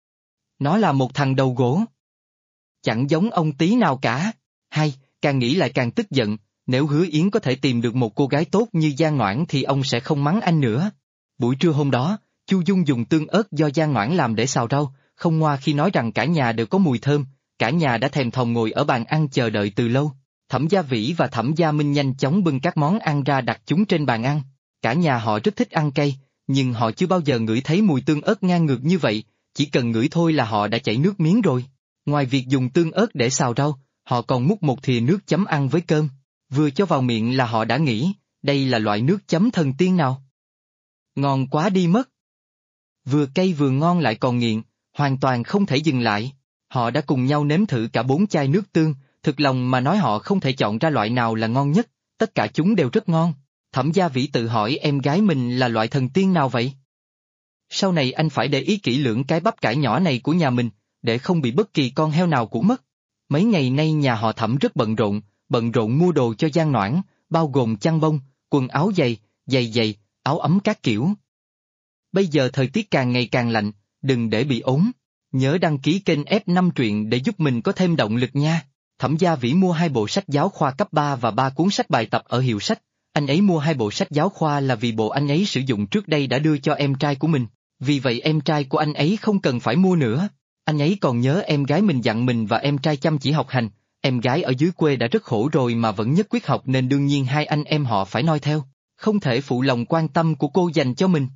Nó là một thằng đầu gỗ. Chẳng giống ông tí nào cả. Hay, càng nghĩ lại càng tức giận, nếu Hứa Yến có thể tìm được một cô gái tốt như Giang Noãn thì ông sẽ không mắng anh nữa. Buổi trưa hôm đó, Chu Dung dùng tương ớt do Giang Noãn làm để xào rau, không ngoa khi nói rằng cả nhà đều có mùi thơm, cả nhà đã thèm thòng ngồi ở bàn ăn chờ đợi từ lâu. Thẩm Gia Vĩ và Thẩm Gia Minh nhanh chóng bưng các món ăn ra đặt chúng trên bàn ăn. Cả nhà họ rất thích ăn cay, nhưng họ chưa bao giờ ngửi thấy mùi tương ớt ngang ngược như vậy, chỉ cần ngửi thôi là họ đã chảy nước miếng rồi. Ngoài việc dùng tương ớt để xào rau, họ còn múc một thìa nước chấm ăn với cơm. Vừa cho vào miệng là họ đã nghĩ, đây là loại nước chấm thần tiên nào? Ngon quá đi mất. Vừa cay vừa ngon lại còn nghiện, hoàn toàn không thể dừng lại. Họ đã cùng nhau nếm thử cả 4 chai nước tương, thực lòng mà nói họ không thể chọn ra loại nào là ngon nhất, tất cả chúng đều rất ngon. Thẩm Gia Vĩ tự hỏi em gái mình là loại thần tiên nào vậy? Sau này anh phải để ý kỹ lưỡng cái bắp cải nhỏ này của nhà mình, để không bị bất kỳ con heo nào của mất. Mấy ngày nay nhà họ Thẩm rất bận rộn mua đồ cho Giang Noãn, bao gồm chăn bông, quần áo giày, giày, áo ấm các kiểu. Bây giờ thời tiết càng ngày càng lạnh, đừng để bị ốm. Nhớ đăng ký kênh F5 truyện để giúp mình có thêm động lực nha. Thẩm Gia Vĩ mua 2 bộ sách giáo khoa cấp 3 và 3 cuốn sách bài tập ở hiệu sách. Anh ấy mua 2 bộ sách giáo khoa là vì bộ anh ấy sử dụng trước đây đã đưa cho em trai của mình, vì vậy em trai của anh ấy không cần phải mua nữa. Anh ấy còn nhớ em gái mình dặn mình và em trai chăm chỉ học hành, em gái ở dưới quê đã rất khổ rồi mà vẫn nhất quyết học nên đương nhiên hai anh em họ phải noi theo, không thể phụ lòng quan tâm của cô dành cho mình.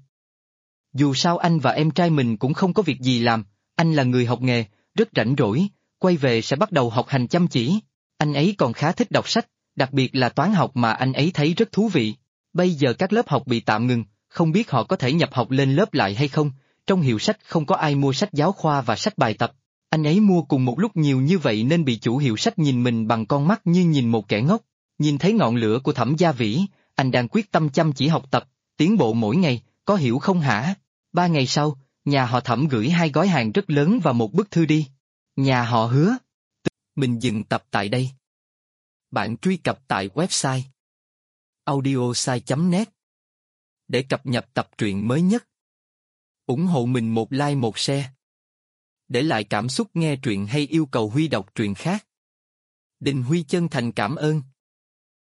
Dù sao anh và em trai mình cũng không có việc gì làm, anh là người học nghề, rất rảnh rỗi, quay về sẽ bắt đầu học hành chăm chỉ. Anh ấy còn khá thích đọc sách, đặc biệt là toán học mà anh ấy thấy rất thú vị. Bây giờ các lớp học bị tạm ngừng, không biết họ có thể nhập học lên lớp lại hay không, trong hiệu sách không có ai mua sách giáo khoa và sách bài tập. Anh ấy mua cùng một lúc nhiều như vậy nên bị chủ hiệu sách nhìn mình bằng con mắt như nhìn một kẻ ngốc. Nhìn thấy ngọn lửa của Thẩm Gia Vĩ, anh đang quyết tâm chăm chỉ học tập, tiến bộ mỗi ngày, có hiểu không hả? 3 ngày sau, nhà họ Thẩm gửi 2 gói hàng rất lớn và một bức thư đi. Nhà họ Hứa. Mình dừng tập tại đây. Bạn truy cập tại website audiosai.net để cập nhật tập truyện mới nhất. Ủng hộ mình một like một share. Để lại cảm xúc nghe truyện hay yêu cầu Huy đọc truyện khác. Đình Huy chân thành cảm ơn.